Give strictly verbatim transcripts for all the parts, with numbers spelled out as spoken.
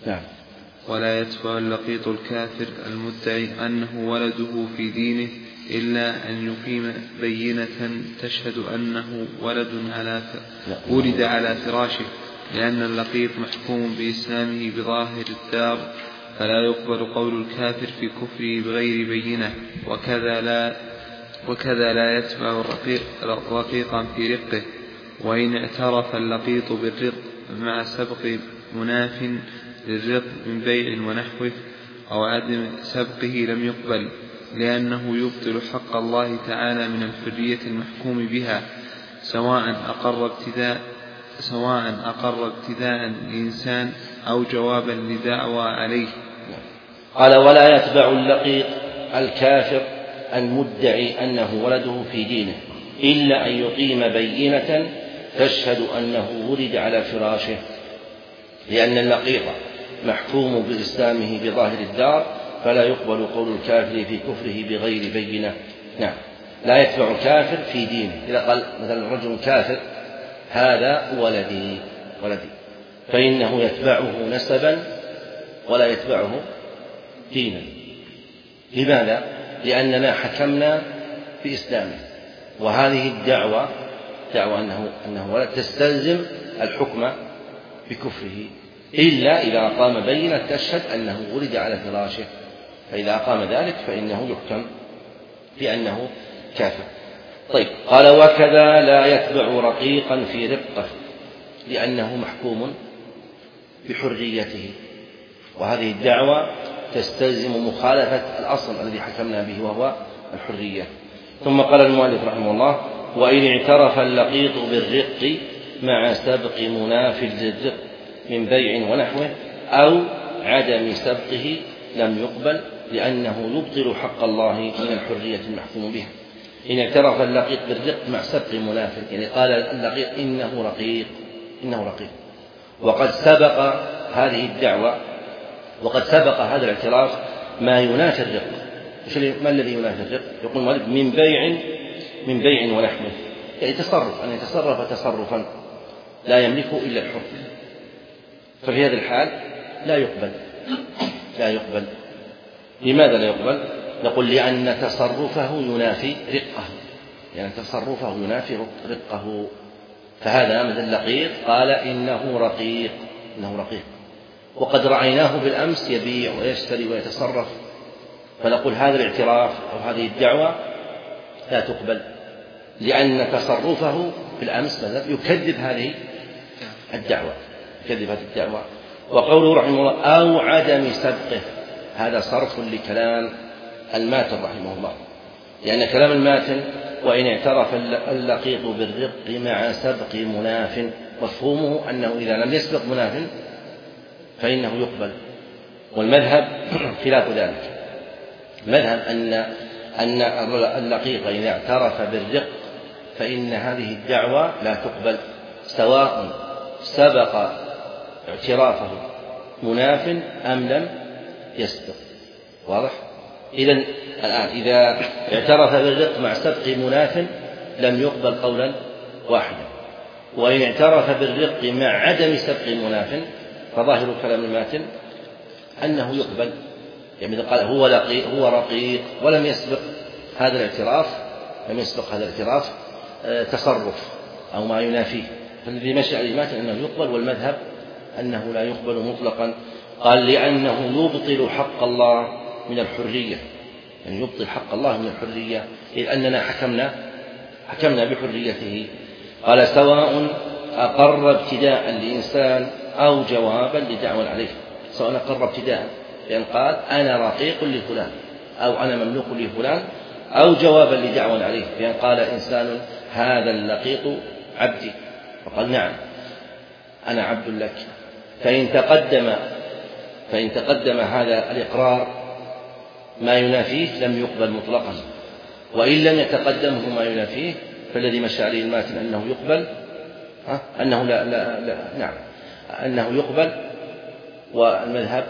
نعم. ولا يتبع اللقيط الكافر المدعي أنه ولده في دينه إلا أن يقيم بينة تشهد أنه ولد على ولد على فراشه، لأن اللقيط محكوم بإسلامه بظاهر الدار، فلا يقبل قول الكافر في كفره بغير بينة. وكذا لا وكذا لا يتبع الرقيق رقيقا في رقه، وإن اعترف اللقيط بالرق مع سبق مناف للرق من بيع ونحوه أو عدم سبقه لم يقبل، لأنه يبطل حق الله تعالى من الحرية المحكوم بها، سواء أقر ابتداء سواء أقر ابتداء الإنسان أو جوابا لدعوى عليه. قال: ولا يتبع اللقيط الكافر المدعي أنه ولده في دينه إلا أن يقيم بينة تشهد أنه ولد على فراشه، لأن اللقيط محكوم بإسلامه بظاهر الدار، فلا يقبل قول الكافر في كفره بغير بينة. نعم. لا يتبع الكافر في دينه. إذا قال مثلا رجل كافر: هذا ولدي ولدي فإنه يتبعه نسبا ولا يتبعه دينا. لماذا؟ لأننا حكمنا بإسلامه، وهذه الدعوة دعوة أنه, أنه ولد تستلزم الحكم بكفره، إلا إذا قام بينة تشهد أنه ولد على فراشه، فإذا قام ذلك فإنه يحكم بأنه كافر. طيب. قال: وكذا لا يتبع رقيقا في رقه لأنه محكوم بحريته، وهذه الدعوة تستلزم مخالفة الأصل الذي حكمنا به وهو الحرية. ثم قال المؤلف رحمه الله: وإن اعترف اللقيط بالرق مع سبق مناف للرق من بيع ونحوه أو عدم سبقه لم يقبل، لأنه يبطل حق الله من الحرية المحكوم بها. إن اعترف اللقيط بالرق مع سبق مناف، يعني قال اللقيط إنه رقيق إنه رقيق وقد سبق هذه الدعوة وقد سبق هذا الاعتراف ما ينافي الرق. ما الذي ينافي الرق؟ يقول المؤلف: من بيع من بيع ونحوه، يعني تصرف، أن يتصرف تصرفا لا يملكه إلا الحر، ففي هذا الحال لا يقبل لا يقبل لماذا لا يقبل؟ نقول: لأن تصرفه ينافي رقه، يعني تصرفه ينافي رقه. فهذا مثل اللقيط قال إنه رقيق إنه رقيق وقد رأيناه بالأمس يبيع ويشتري ويتصرف، فنقول هذا الاعتراف أو هذه الدعوة لا تقبل، لأن تصرفه بالأمس مثلا يكذب هذه الدعوة يكذب هذه الدعوة. وقوله رحمه الله: أو عدم سبقه، هذا صرف لكلام الماتن رحمه الله، لأن كلام الماتن: وإن اعترف اللقيط بالرق مع سبق مناف، مفهومه أنه إذا لم يسبق مناف فإنه يقبل، والمذهب خلاف ذلك. المذهب أن أن اللقيط إذا اعترف بالرق فإن هذه الدعوة لا تقبل، سواء سبق اعترافه مناف أم لم يسبق. واضح؟ إذن الآن إذا اعترف بالرق مع سبق مناف لم يقبل قولا واحدا، وإن اعترف بالرق مع عدم سبق مناف فظاهر كلام الماتن أنه يقبل. يعني إذا قال هو رقيق هو رقيق ولم يسبق هذا الاعتراف لم يسبق هذا الاعتراف تصرف أو ما ينافيه، فالذي مشى عليه الماتن أنه يقبل، والمذهب أنه لا يقبل مطلقا. قال: لأنه يبطل حق الله من الحرية، يعني يبطل حق الله من الحرية، إذ أننا حكمنا حكمنا بحريته. قال: سواء أقر ابتداء الإنسان أو جوابا لدعوى عليه، سواء أقر ابتداء لأن قال أنا رقيق لفلان أو أنا مملوك لفلان، أو جوابا لدعوى عليه لأن قال إنسان هذا اللقيط عبدي، فقال نعم أنا عبد لك. فإن تقدم فإن تقدم هذا الإقرار ما ينافيه لم يقبل مطلقا، وإن لم يتقدمه ما ينافيه فالذي مشى عليه الماتن أنه يقبل ها؟ أنه لا, لا, لا نعم أنه يقبل، والمذهب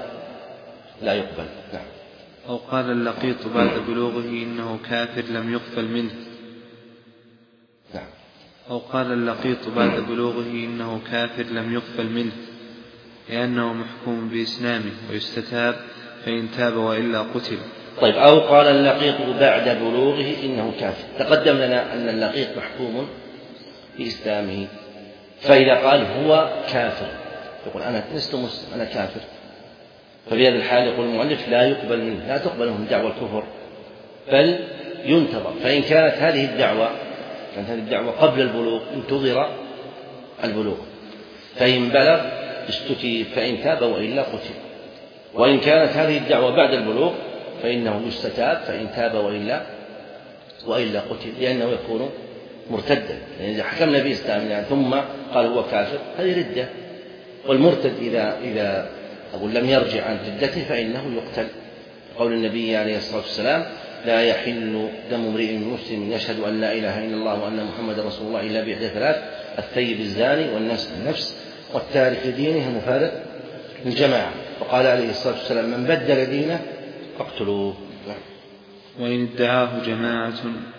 لا يقبل. نعم. أو قال اللقيط بعد بلوغه إنه كافر لم يقبل منه. نعم. أو قال اللقيط بعد بلوغه إنه كافر لم يقبل منه، لأنه محكوم بإسلامه ويستتاب فإن تاب وإلا قتل. طيب، أو قال اللقيط بعد بلوغه إنه كافر، تقدم لنا أن اللقيط محكوم بإسلامه، فإذا قال هو كافر يقول أنا لست مسلم أنا كافر، ففي هذا الحال يقول المؤلف لا يقبل منه لا تقبل منه دعوى الكفر بل ينتظر، فإن كانت هذه الدعوة كانت هذه الدعوة قبل البلوغ انتظر البلوغ، فإن بلغ استتيب فإن تاب وإلا قتل، وإن كانت هذه الدعوة بعد البلوغ فإنه يستتاب فإن تاب وإلا وإلا قتل، لأنه يكون مرتدا، يعني إذا حكمنا بإسلامنا يعني ثم قال هو كافر هذه ردة، والمرتد إذا إذا أقول لم يرجع عن ردته فإنه يقتل، قول النبي عليه الصلاة والسلام لا يحل دم امرئ مسلم يشهد أن لا إله إلا الله وأن محمد رسول الله إلا بإحدى ثلاث: الثيب الزاني والنفس بالنفس والتارك دينه المفارق للجماعة، وقال عليه الصلاة والسلام من بدل دينه فاقتلوه. وإن ادعاه جماعة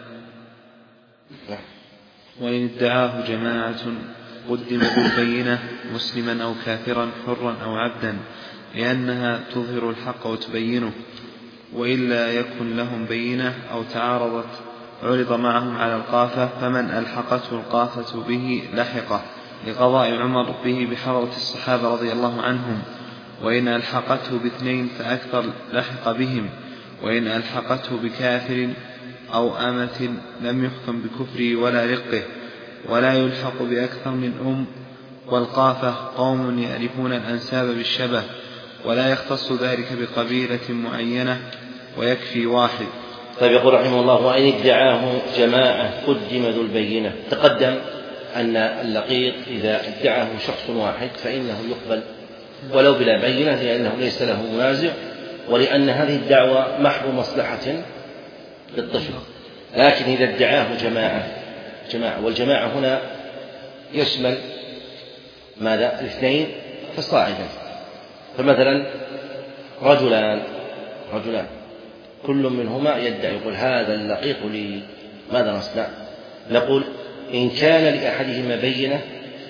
وإن ادعاه جماعة قدم بالبينة مسلما أو كافرا حرا أو عبدا، لأنها تظهر الحق وتبينه، وإلا يكن لهم بينة أو تعارضت عرض معهم على القافة، فمن ألحقته القافة به لحقه، لقضاء عمر به بحضرة الصحابة رضي الله عنهم، وإن ألحقته باثنين فأكثر لحق بهم، وإن ألحقته بكافر أو أمة لم يحكم بكفره ولا رقه، ولا يلحق بأكثر من أم. والقافة قوم يعرفون الأنساب بالشبه، ولا يختص ذلك بقبيلة معينة ويكفي واحد. طيب، يقول رحمه الله وإن ادعاه جماعة قدم ذو البينة. تقدم أن اللقيط إذا ادعاه شخص واحد فإنه يقبل ولو بلا بينة، لأنه ليس له منازع، ولأن هذه الدعوة محض مصلحة للطفل. لكن إذا ادعاه جماعة جماعة والجماعة هنا يشمل ماذا؟ الاثنين فصاعدا، فمثلا رجلان رجلان كل منهما يدعي يقول هذا اللقيط لي، ماذا نصنع؟ نقول إن كان لأحدهما بينة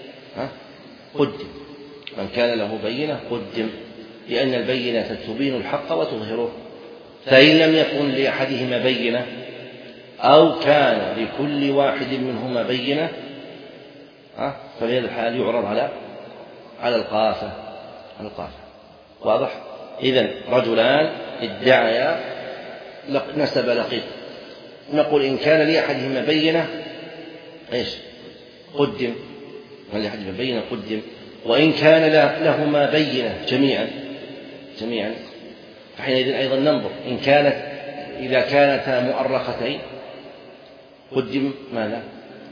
قدم، من كان له بينة قدم، لأن البينة تبين الحق وتظهره، فإن لم يكن لأحدهما بينة أو كان لكل واحد منهما بينة ففي هذا الحال يعرض على على القافة على القافة واضح؟ إذن رجلان ادعيا نسب لقيط، نقول إن كان لأحدهما بينة إيش؟ قدم، من لأحدهما بينة قدم، وإن كان لهما بينة جميعا جميعا فحينئذ أيضا ننظر إن كانت إذا كانتا مؤرختين قدم ماذا؟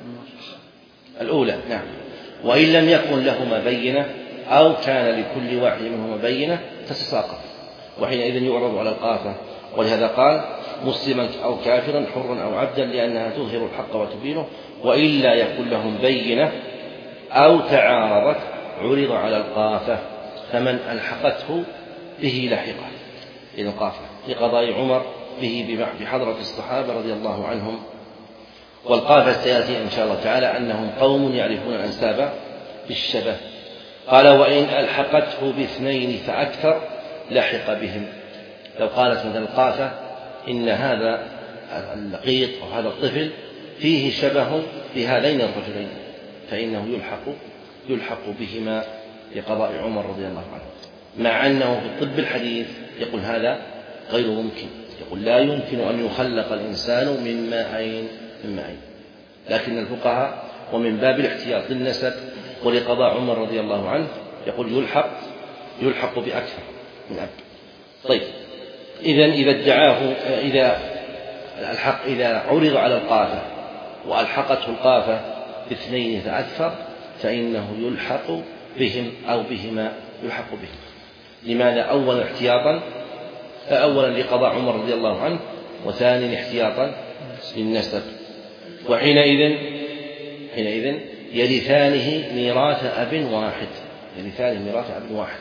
الأولى، نعم. وإن لم يكن لهما بينة أو كان لكل واحد منهما بينة تتساقط، وحينئذ يعرض على القافة، ولهذا قال مسلما أو كافرا حرا أو عبدا، لأنها تظهر الحق وتبينه، وإلا يكن لهم بينة أو تعارضت عرض على القافة، فمن ألحقته به لحقه، إذن قافة لقضاء عمر به بحضرة الصحابة رضي الله عنهم. والقافة سيأتي إن شاء الله تعالى أنهم قوم يعرفون الأنساب بالشبه. قال وإن ألحقته باثنين فأكثر لحق بهم. لو قالت مثل القافة إن هذا اللقيط أو هذا الطفل فيه شبه بهذين الرجلين فإنه يلحق يلحق بهما لقضاء عمر رضي الله عنه، مع أنه في الطب الحديث يقول هذا غير ممكن، يقول لا يمكن أن يخلق الإنسان من ماءين من ماءين، لكن الفقهاء ومن باب الاحتياط للنسب ولقضاء عمر رضي الله عنه يقول يلحق يلحق بأكثر من أب. طيب، إذن إذا ادعاه إذا الحق إذا عرض على القافة وألحقته القافة باثنين فأكثر فإنه يلحق بهم أو بهما يلحق بهم. لماذا؟ أولا احتياطا أولا لقضاء عمر رضي الله عنه، وثانيا احتياطا للنسب. وحينئذ حينئذ يرثانه ميراث أب واحد يرثانه ميراث أب واحد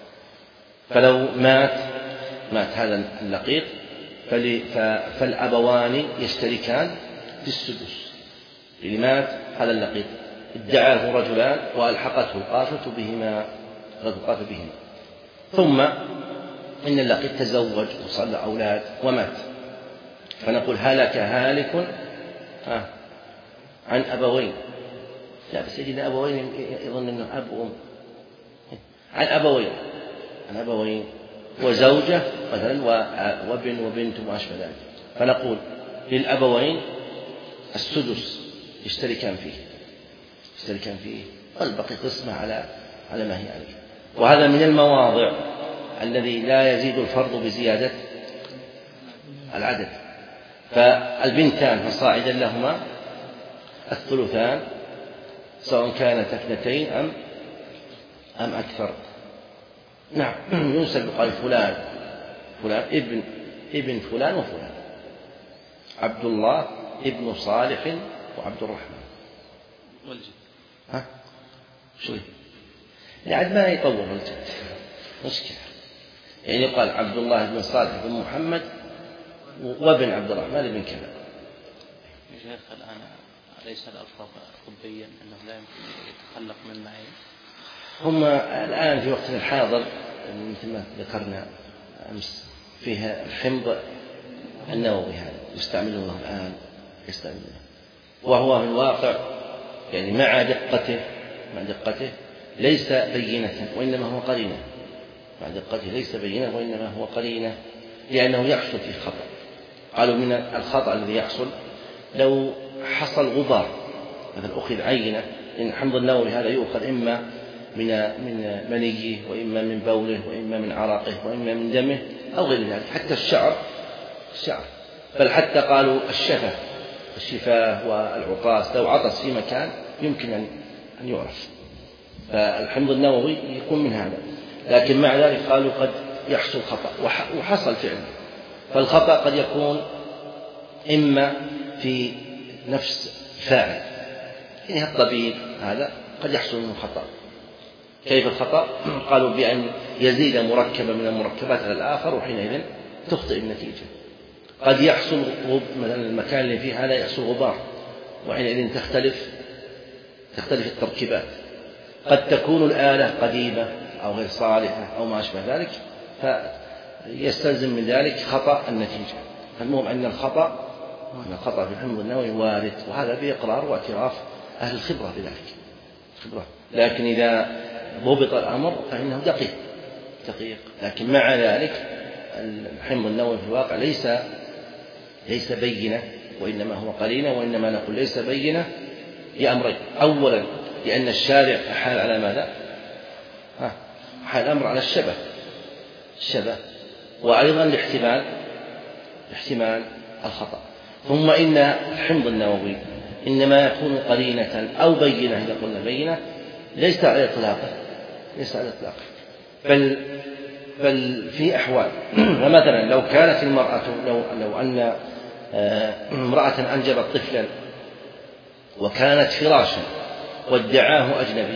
فلو مات مات هذا اللقيط فالأبوان يشتركان في السدس. إذا مات هذا اللقيط ادعاه رجلان وألحقته القافة بهما ولد طاف بهم. ثم إن اللقيط تزوج وصلى أولاد ومات، فنقول هلك هالك عن أبوين. لا بس يجد أبوين يظن أنه أب وأم، عن أبوين عن أبوين وزوجة مثلا وابن وبنت وما أشبه ذلك، فنقول للأبوين السدس يشتركان فيه يشتركان فيه والبقي قسمة على على ما هي عليه. وهذا من المواضع الذي لا يزيد الفرض بزيادة العدد. فالبنتان فصاعدا لهما الثلثان سواء كانت اثنتين أم أم أكثر. نعم ينسب قال فلان فلان ابن ابن فلان وفلان، عبد الله ابن صالح وعبد الرحمن والجد. ها شو يعني ما يطول الجد مشكلة، يعني يقال عبد الله بن صالح بن محمد وابن عبد الرحمن بن كذا. يا شيخ الآن أليس الألفاظ طبيا أنه لا يمكن يتخلق من معين؟ هم الآن في وقتنا الحاضر مثل ما ذكرنا أمس فيها الحمض النووي هذا يستعمله الآن يستعمله، وهو في الواقع يعني مع دقته مع دقته ليس بينة وإنما هو قرينة، مع دقته ليس بينة وإنما هو قرينة، لأنه يحصل فيه خطأ. قالوا من الخطأ الذي يحصل لو حصل غبار مثلا أخذ عينة، إن حمض النووي هذا يؤخذ إما من من منيه وإما من بوله وإما من عرقه وإما من دمه أو غير ذلك، حتى الشعر الشعر بل حتى قالوا الشفة الشفاه والعطاس لو عطس في مكان يمكن أن أن يعرف. فالحمض النووي يكون من هذا، لكن مع ذلك قالوا قد يحصل خطأ وحصل فعلا. فالخطأ قد يكون إما في نفس فاعل، يعني الطبيب هذا قد يحصل منه خطأ. كيف الخطأ؟ قالوا بأن يزيد مركبا من المركبات على الآخر وحينئذ تخطئ النتيجة. قد يحصل مثلا المكان اللي فيه هذا يحصل غبار وحينئذ تختلف تختلف التركيبات. قد تكون الآلة قديمة أو غير صالحة أو ما أشبه ذلك، فيستلزم من ذلك خطأ النتيجة. المهم أن الخطأ أن الخطأ في الحمض النووي وارد، وهذا بإقرار واعتراف أهل الخبرة بذلك خبرة. لكن إذا ضبط الأمر فإنه دقيق دقيق لكن مع ذلك الحمض النووي في الواقع ليس ليس بينة وإنما هو قرينة، وإنما نقول ليس بينة لأمرين: أولا لأن الشارع أحال على ماذا؟ ها أحال الأمر على الشبه الشبه وأيضا لاحتمال احتمال الخطأ. ثم إن الحمض النووي إنما يكون قرينة أو بينة، إذا قلنا بينة ليس على إطلاقه ليس على إطلاقه بل بل في أحوال. ومثلا لو كانت المرأة لو لو أن امرأة أنجبت طفلا وكانت فراشا وادعاه أجنبي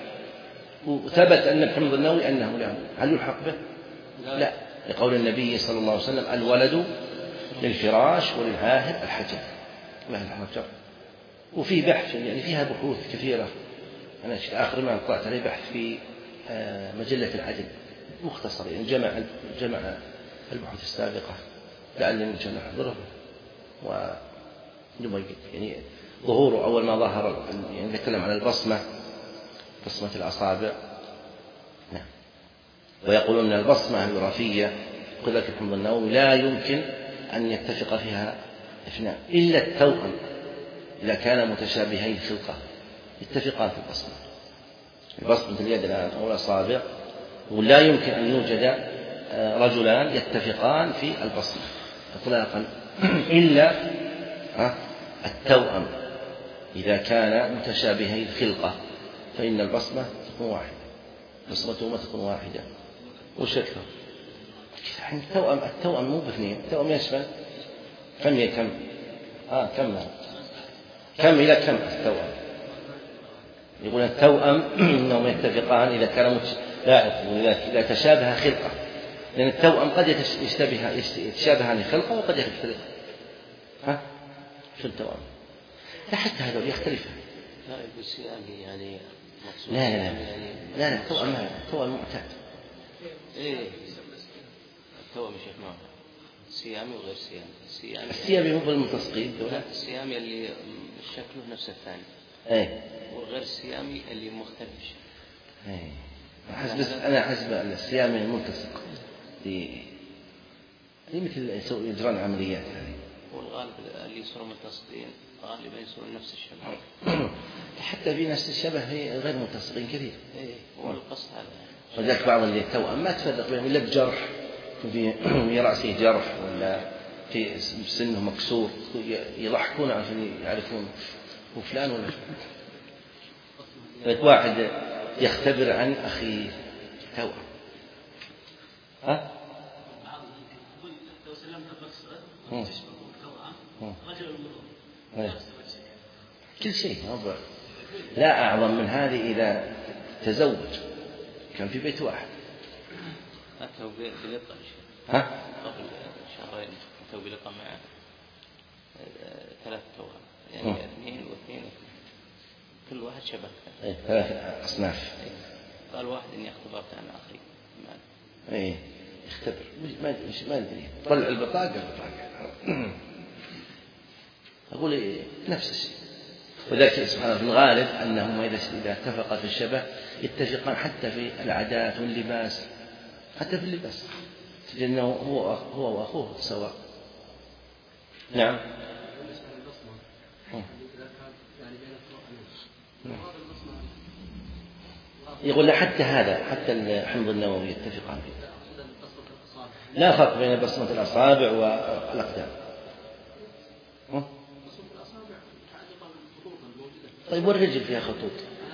وثبت أن الحمض النووي أنه له، هل يلحق به؟ لا، لقول النبي صلى الله عليه وسلم: الولد للفراش وللعاهر الحجر الحجر. وفي بحث يعني فيها بحوث كثيرة، أنا آخر ما قرأت عليه بحث في مجلة العدل مختصر، يعني جمع جمع البحوث السابقة لعل إن شاء الله نحضره ونبين يعني ظهوره أول ما ظهر، يعني نتكلم عن البصمة بصمة الأصابع. نعم. ويقولون أن البصمة الوراثية قلة الحمض النووي لا يمكن أن يتفق فيها اثنان إلا التوأم، إذا كان متشابهين خلقة يتفقان في البصمة. البصمة اليد الآن أو الأصابع، ولا يمكن أن يوجد رجلان يتفقان في البصمة إطلاقا إلا التوأم، إذا كان متشابهي الخلقة فإن البصمة تكون واحدة، بصمتهما تكون واحدة. وش أكثر؟ التوأم التوأم مو باثنين، التوأم يشمل كم هي كم؟ آه كم كم إلى كم التوأم؟ يقول التوأم إنهم يتفقان إذا كان لا إذا تشابه خلقة، لأن التوأم قد يشتبه يتشابهان خلقة وقد يختلف. ها؟ شو التوأم؟ لا حتى هذول يختلفان. لا بس يعني يعني لا لا لا لا لا توأم ما توأم معتاد. إيه توأم يا شيخ ماهر سيامي وغير سيامي. السيامي السيامي هو بالملتصقين. لا السيامي اللي شكله نفس الثاني. إيه. والغير السيامي اللي مختلف. إيه. حسب أنا حسب السيامي الملتصق دي دي مثل يجرون عمليات هذه. والغالب اللي يصيرون ملتصقين غالبا يصيرون نفس الشبه. حتى في نفس الشبه هي غير ملتصقين كثير. إيه هو القصد هذا. وذلك بعض اللي التوأم ما تفرق بينهم إلا بجرح في رأسه جرح ولا في سنه مكسور يضحكون عشان يعرفون هو فلان ولا فلان. واحد يختبر عن أخيه توأم. ها؟ كل شيء لا أعظم من هذه إذا تزوج كان في بيت واحد. أتوا بلقاء ها؟ قبل شهرين أتوا بلقاء مع ثلاث توأم يعني اثنين واثنين واثنين كل واحد شبه إيه ثلاث أصناف. إيه. قال واحد إني اختبرت عن أخي ما إيه اختبر ما مش ما أدري طلع البطاقة البطاقة أقول إيه نفس الشيء. وذلك سبحانه في الغالب أنهم إذا اتفقا في الشبه يتفقان حتى في العادات واللباس حتى في اللباس لأنه هو هو وأخوه سواء. نعم. يقول حتى هذا حتى الحمض النووي يتفقان فيه. لا فرق بين بصمة الأصابع والأقدام. طيب والرجل فيها خطوط.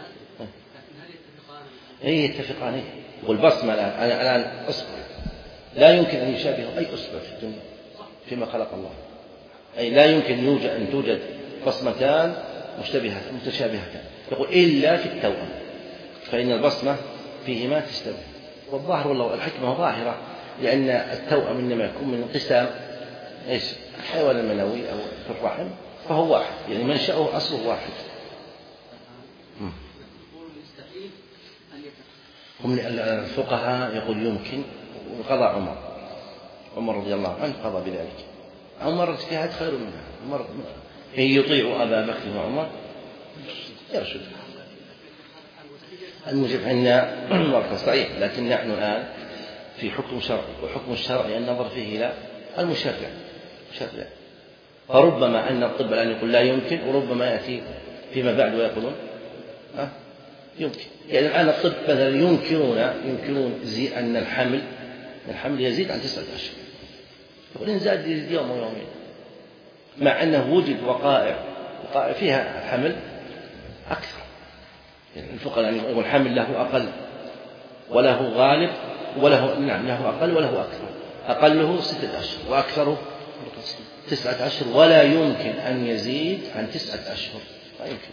اي يتفقان. والبصمة الآن الآن أصبع لا يمكن أن يشابه أي أصبع في الدنيا فيما خلق الله. أي لا يمكن يوجد أن توجد بصمتان مشتبهتان متشابهتان. يقول إلا في التوأم فإن البصمة فيهما تشتبه. والظاهر والله الحكمة ظاهرة لأن التوأم إنما يكون من انقسام إيش الحيوان المنوي أو في الرحم فهو واحد يعني منشأه أصله واحد. هم الفقهاء يقول يمكن وقضى عمر عمر رضي الله عنه قضى بذلك. عمر اجتهاد خير منها. عمر يطيع أبا بكر وعمر يرشد. المجيب عندنا ورقة صحيح لكن نحن الآن في حكم شرعي وحكم الشرعي النظر فيه إلى المشرع مشرع. فربما أن الطب الآن يقول لا يمكن وربما يأتي فيما بعد ويقولون أه يمكن. يعني الآن الطب مثلا ينكرون ينكرون زي أن الحمل الحمل يزيد عن تسعة أشهر. يقول إن زاد يزيد يوم ويومين مع أنه وجد وقائع وقائع فيها حمل أكثر. يعني الفقهاء يعني يقول الحمل له أقل وله غالب وله نعم له أقل وله أكثر. أقله ستة أشهر وأكثره تسعة أشهر ولا يمكن أن يزيد عن تسعة أشهر. لا يمكن.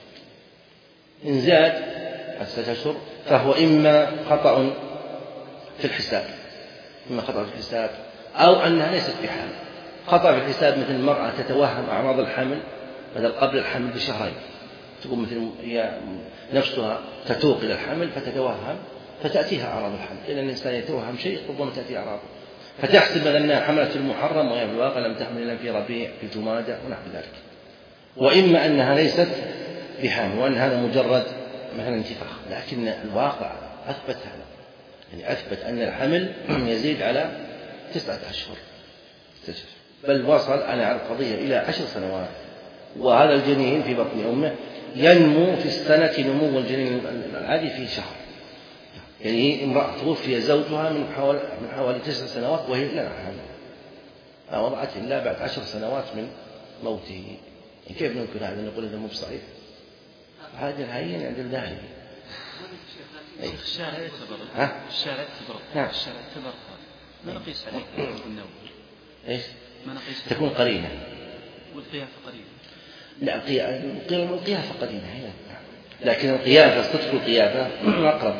إن زاد عن تسعة أشهر فهو إما خطأ في الحساب إما خطأ في الحساب أو أنها ليست بحامل. خطأ في الحساب مثل المرأة تتوهم أعراض الحمل بدل قبل الحمل بشهرين تقول مثل هي نفسها تتوق إلى الحمل فتتوهم فتأتيها أعراض الحمل. إذا الإنسان يتوهم شيء ربما تأتي أعراضه فتحسب أنها حملت المحرم وهي في الواقع لم تحمل إلا في ربيع في جمادى ونحو ذلك. وإما أنها ليست بحامل وأن هذا مجرد مثلا انتفاخ لكن الواقع أثبت هذا يعني أثبت أن الحمل يزيد على تسعة أشهر بل وصل أنا على القضية إلى عشر سنوات. وهذا الجنين في بطن أمه ينمو في السنة نمو الجنين العادي في شهر. يعني امرأة توفي زوجها من حوالي من حوالي تسع سنوات وهي لا حامل ما وضعت إلا بعد عشر سنوات من موته. كيف ننكر هذا نقول هذا مو بصحيح؟ هذا العين عند الداعي. الشارع اعتبر الشارع اعتبر الشارع اعتبر ما نقيس عليه النووي ايش؟ ما نقيس تكون قرينة والقيافة قرينة. لا القيافة قرينة لكن القيافة صدق القيافة أقرب.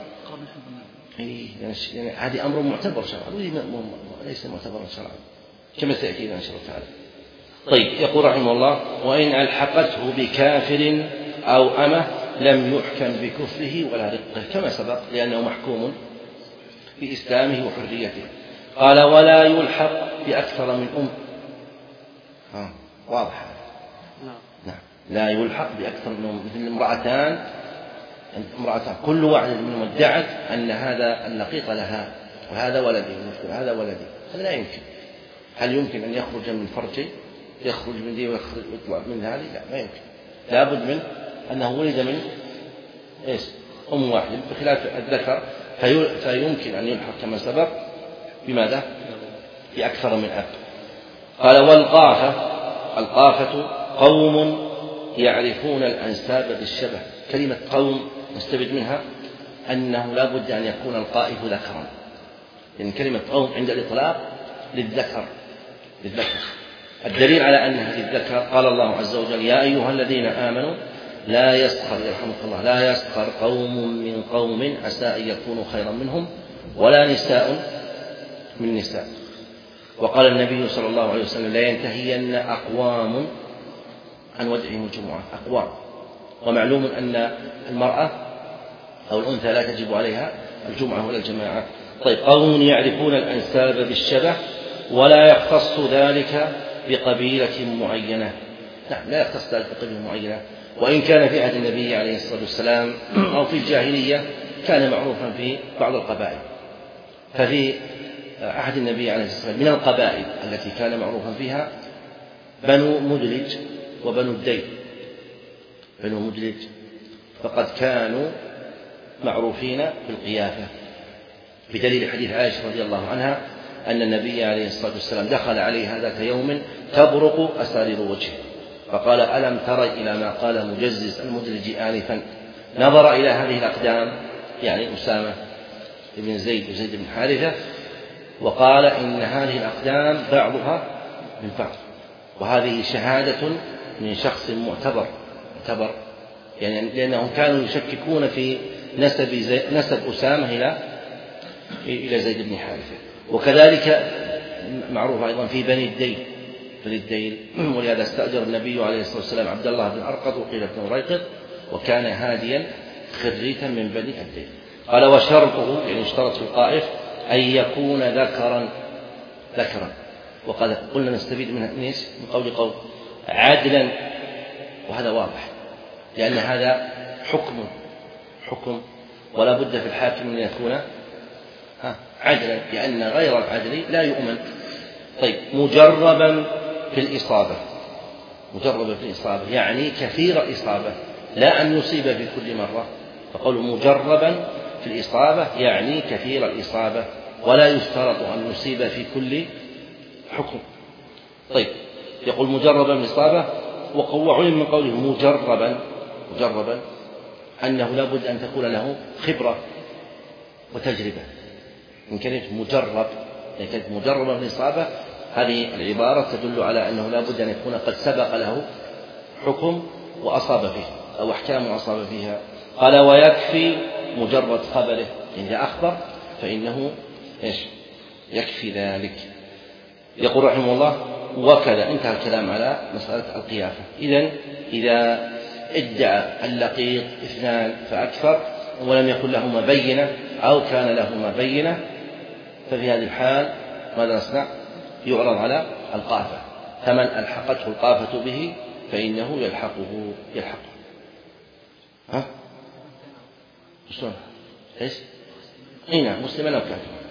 إيه يعني هذه أمر معتبر شرعا وليس معتبرا شرعا كما سيأتي إن شاء الله تعالى. طيب يقول رحمه الله وإن ألحقته بكافر أو أمه لم يحكم بكفره ولا رقه كما سبق لأنه محكوم بإسلامه وحريته. قال ولا يلحق بأكثر من أم. ها واضح. نعم لا يلحق بأكثر من أم، مثل امرأتان امرأتان كل واحدة منهم ادعت أن هذا اللقيط لها وهذا ولدي وهذا ولدي، هذا لا يمكن. هل يمكن أن يخرج من فرجي يخرج من دي ويطلع من هذه؟ لا ما يمكن، لابد من أنه ولد من إيش أم واحدة بخلاف الذكر فيمكن أن يلحق كما سبق بماذا؟ بأكثر من أب. قال والقافة القافة قوم يعرفون الأنساب بالشبه. كلمة قوم نستفيد منها أنه لا بد أن يكون القائف ذكرا، لأن يعني كلمة قوم عند الإطلاق للذكر للذكر الدليل على أنها للذكر قال الله عز وجل يا أيها الذين آمنوا لا يسخر يرحمك الله لا يسخر قوم من قوم عسى أن يكونوا خيرا منهم ولا نساء من نساء. وقال النبي صلى الله عليه وسلم لا ينتهين أقوام عن ودعهم الجمعة. أقوام، ومعلوم أن المرأة أو الأنثى لا تجب عليها الجمعة ولا الجماعة. طيب قوم يعرفون الأنساب بالشبه ولا يختص ذلك بقبيلة معينة. نعم لا يختص ذلك بقبيلة معينة، وإن كان في عهد النبي عليه الصلاة والسلام أو في الجاهلية كان معروفا في بعض القبائل. ففي عهد النبي عليه الصلاة والسلام من القبائل التي كان معروفا فيها بنو مدلج وبنو الديل. بنو مدلج فقد كانوا معروفين بالقيافة بدليل حديث عائشة رضي الله عنها أن النبي عليه الصلاة والسلام دخل عليها ذات يوم تبرق أسارير وجهه فقال ألم تر إلى ما قال مجزز المدلج آنفا. نظر إلى هذه الأقدام يعني أسامة بن زيد وزيد بن حارثة وقال إن هذه الأقدام بعضها من بعض، وهذه شهادة من شخص معتبر معتبر يعني لأنهم كانوا يشككون في نسب زي نسب أسامة إلى إلى زيد بن حارثة. وكذلك معروف أيضا في بني الديل بني الديل ولهذا استأجر النبي عليه الصلاة والسلام عبد الله بن أرقط وقيل بن ريقط وكان هاديا خريتا من بني الديل. قال وشرطه يعني اشترط في القائف أن يكون ذكرا ذكرا وقد قلنا نستفيد من من قول قول عدلا، وهذا واضح لأن هذا حكم حكم ولا بد في الحاكم أن يكون عدلا لأن غير العدل لا يؤمن. طيب مجربا في الإصابة مجربا في الإصابة يعني كثير الإصابة لا أن يصيب في كل مرة، فقول مجربا في الإصابة يعني كثير الإصابة ولا يشترط أن يصيب في كل حكم. طيب يقول مجربا في الإصابة وعلم من قوله مجربا مجربا أنه لا بد أن تكون له خبرة وتجربة. إن كانت مجرب يعني كانت مجربا في الإصابة هذه العبارة تدل على أنه لا بد أن يكون قد سبق له حكم وأصاب فيه أو أحكام وأصاب فيها. قال ويكفي مجرد خبره إذا أخبر فإنه إيش يكفي ذلك. يقول رحمه الله وكذا انتهى الكلام على مسألة القيافة. إذن إذا ادعى اللقيط اثنان فأكثر ولم يكن لهما بينة أو كان لهما بينة ففي هذه الحال ماذا نصنع؟ يعرض على القافة، فمن ألحقته القافة به فإنه يلحقه يلحقه ها؟ شلون؟ إيش؟ أي نعم مسلما أو كافرا.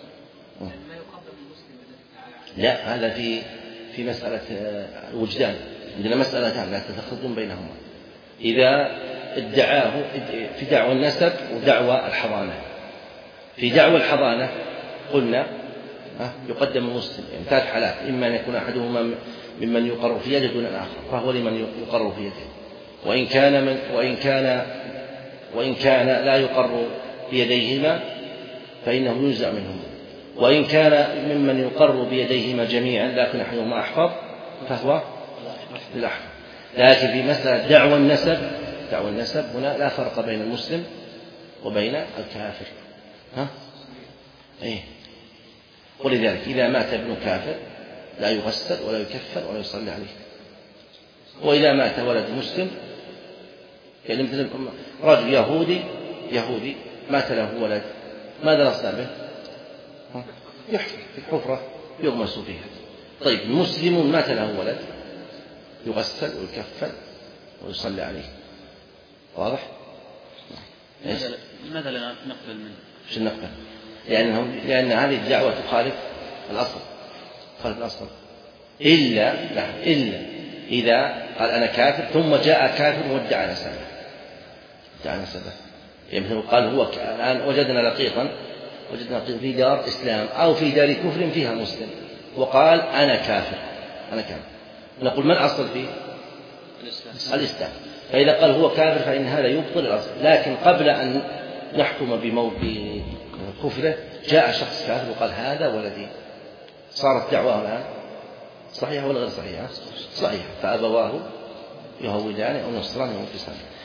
لا هذا في في مسألة الوجدان عندنا مسألتان لا تتخذون بينهما. إذا ادعاه في دعوى النسب ودعوى الحضانة. في دعوى الحضانة قلنا يقدم المسلم يعني ثلاث حالات، إما أن يكون أحدهما ممن يقر في يده دون الآخر فهو لمن يقر في يده، وإن كان من وإن كان وإن كان لا يقر بيديهما فإنه يجزأ منهما، وإن كان ممن يقر بيديهما جميعا لكن أحدهما أحفظ فهو للأحفظ. لكن في مسألة دعوى النسب دعوى النسب هنا لا فرق بين المسلم وبين الكافر ها؟ إيه؟ ولذلك إذا مات ابن كافر لا يغسل ولا يكفر ولا يصلي عليه، وإذا مات ولد مسلم يعني مثل رجل يهودي يهودي مات له ولد، ماذا نصنع به؟ يحفر في حفرة يغمس فيها. طيب مسلم مات له ولد يغسل ويكفن ويصلى عليه. واضح؟ لماذا لا نقبل منه؟ مش نقبل؟ لأنهم لأن هذه الدعوة تخالف الأصل، تخالف الأصل. إلا إلا إذا قال أنا كافر ثم جاء كافر وادعى نسبه، ادعى نسبه. يعني مثل قال هو الآن وجدنا لقيطا وجدنا لقيطا في دار إسلام أو في دار كفر فيها مسلم وقال أنا كافر أنا كافر، نقول ما الأصل فيه؟ الإسلام. الإسلام. فإذا قال هو كافر فإن هذا يبطل الأصل. لكن قبل أن نحكم بموت بكفره جاء شخص كافر وقال هذا ولدي، صارت دعواه الآن صحيحة ولا غير صحيحة؟ صحيحة. فأبواه يهودان أو ينصران أو يمجسان.